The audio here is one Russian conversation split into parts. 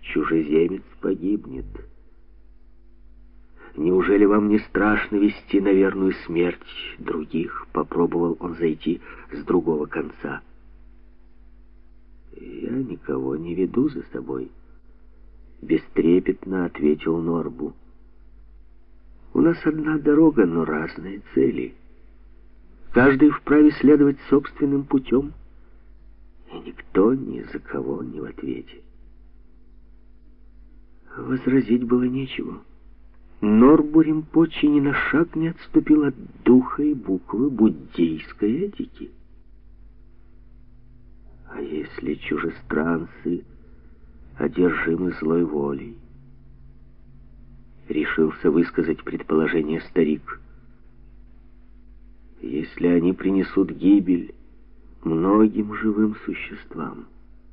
чужеземец погибнет. Неужели вам не страшно вести на верную смерть других? Попробовал он зайти с другого конца. Я никого не веду за собой, бестрепетно ответил Норбу. У нас одна дорога, но разные цели. Каждый вправе следовать собственным путем, и никто ни за кого не в ответе. Возразить было нечего. Норбу Ринпоче ни на шаг не отступил от духа и буквы буддийской этики. А если чужестранцы одержимы злой волей? Решился высказать предположение старик. Если они принесут гибель многим живым существам.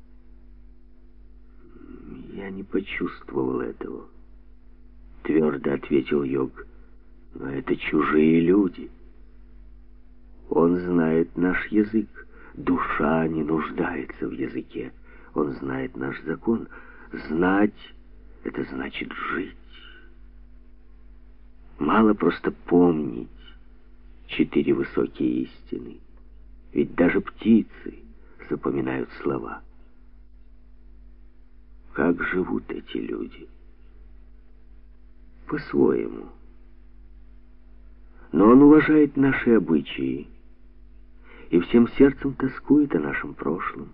Я не почувствовал этого, твердо ответил Йог. Но это чужие люди. Он знает наш язык. Душа не нуждается в языке. Он знает наш закон. Знать — это значит жить. Мало просто помнить 4 высокие истины. Ведь даже птицы запоминают слова. Как живут эти люди? По-своему. Но он уважает наши обычаи и всем сердцем тоскует о нашем прошлом.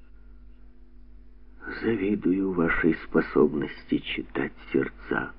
Завидую вашей способности читать сердца.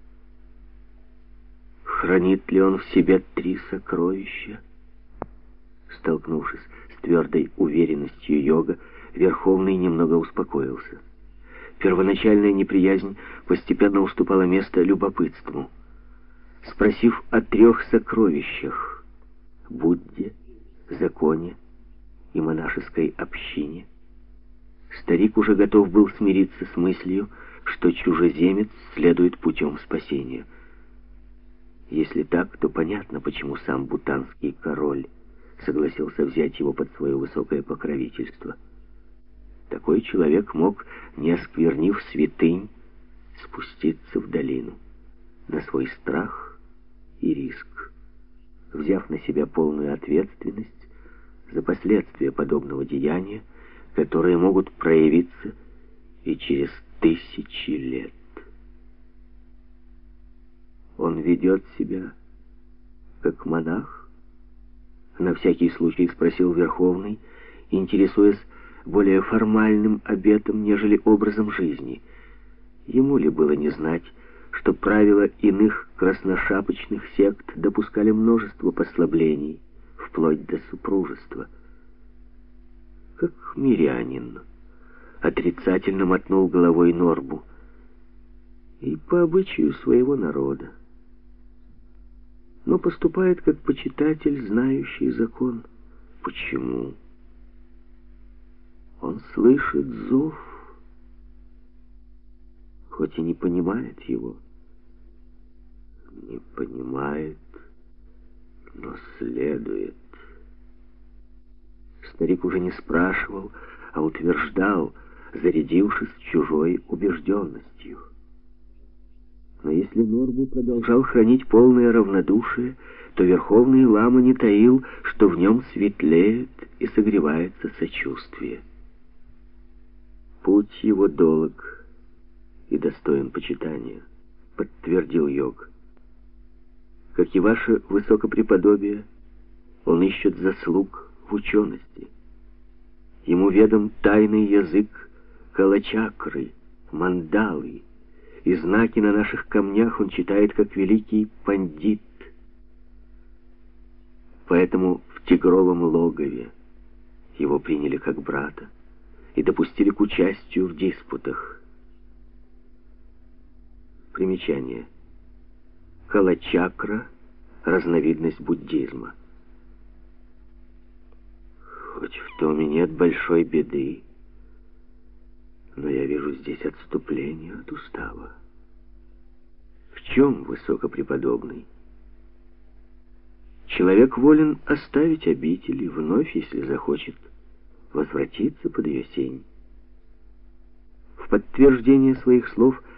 Хранит ли он в себе 3 сокровища? Столкнувшись с твердой уверенностью Йога, Верховный немного успокоился. Первоначальная неприязнь постепенно уступала место любопытству. Спросив о 3 сокровищах — Будде, законе и монашеской общине, старик уже готов был смириться с мыслью, что чужеземец следует путем спасения. Если так, то понятно, почему сам бутанский король согласился взять его под свое высокое покровительство. Такой человек мог, не осквернив святынь, спуститься в долину на свой страх и риск, взяв на себя полную ответственность за последствия подобного деяния, которые могут проявиться и через 1000 лет. Он ведет себя как монах? На всякий случай спросил Верховный, интересуясь более формальным обетом, нежели образом жизни. Ему ли было не знать, что правила иных красношапочных сект допускали множество послаблений, вплоть до супружества? Как мирянин, отрицательно мотнул головой Норбу. И по обычаю своего народа. Но поступает как почитатель, знающий закон. Почему? Он слышит зов, хоть и не понимает его. Не понимает, но следует. Старик уже не спрашивал, а утверждал, зарядившись чужой убежденностью. Но если Норбу продолжал хранить полное равнодушие, то Верховный Лама не таил, что в нем светлеет и согревается сочувствие. Путь его долг и достоин почитания, подтвердил Йог. Как и ваше высокопреподобие, он ищет заслуг в учености. Ему ведом тайный язык калачакры, мандалы, и знаки на наших камнях он читает как великий пандит. Поэтому в тигровом логове его приняли как брата и допустили к участию в диспутах. Примечание. Калачакра — разновидность буддизма. Хоть в том и нет большой беды, но я вижу здесь отступление от устава. В чем высокопреподобный? Человек волен оставить обитель и вновь, если захочет, возвратиться под ее сень. В подтверждение своих слов